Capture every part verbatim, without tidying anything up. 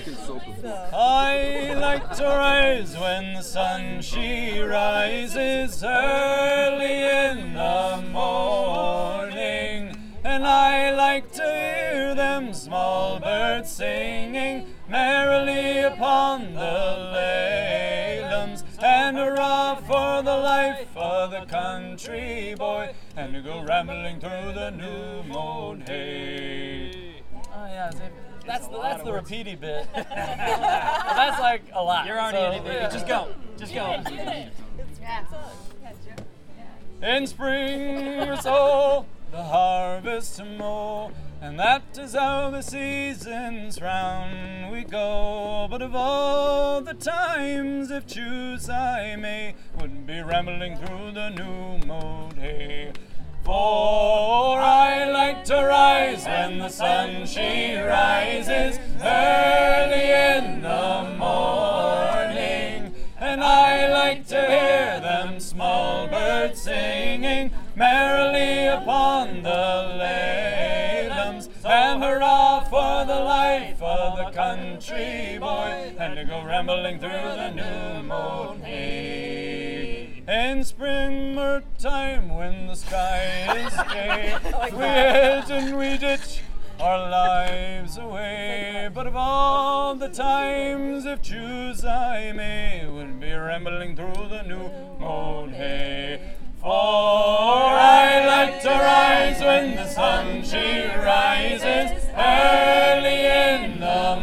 I like to rise when the sun she rises early in the morning, and I like to hear them small birds singing merrily upon the lalums, and hurrah for the life of the country boy, and to go rambling through the new mown hay. Oh yeah, that's the, that's the repeaty bit. That's like a lot. You're already so, in it, baby. Yeah. Just go. Just go. In spring or so, the harvest to mow, and that is how the seasons round we go. But of all the times, if choose I may, wouldn't be rambling through the new mowed hay. For I like to rise when the sun she rises early in the morning, and I like to hear them small birds singing merrily upon the lalums, and hurrah for the life of the country boy, and to go rambling through the new mown hay. In spring or time when the sky is gay, we hedge and we ditch our lives away. But of all the times, if choose I may, would be rambling through the new mown hay. For I like to rise when the sun she rises early in the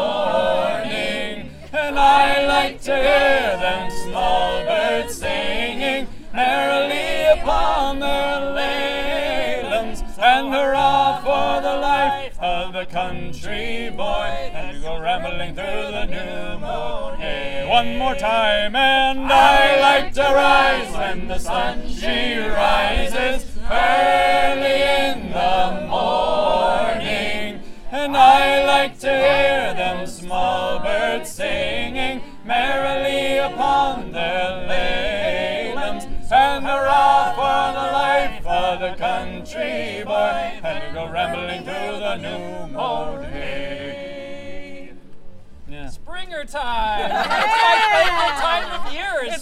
morning, and I like to hear them small birds singing merrily upon their lalums, and hurrah for the life of the country boy, and to go rambling through the new mown hay. One more time, and I like to rise when the sun she rises early in the morning, and I like to hear them small birds singing merrily upon their lalums, and hurrah for the life of the country boy, and to go rambling through the new mown hay. Yeah. Springer time. It's my favorite time of year. Is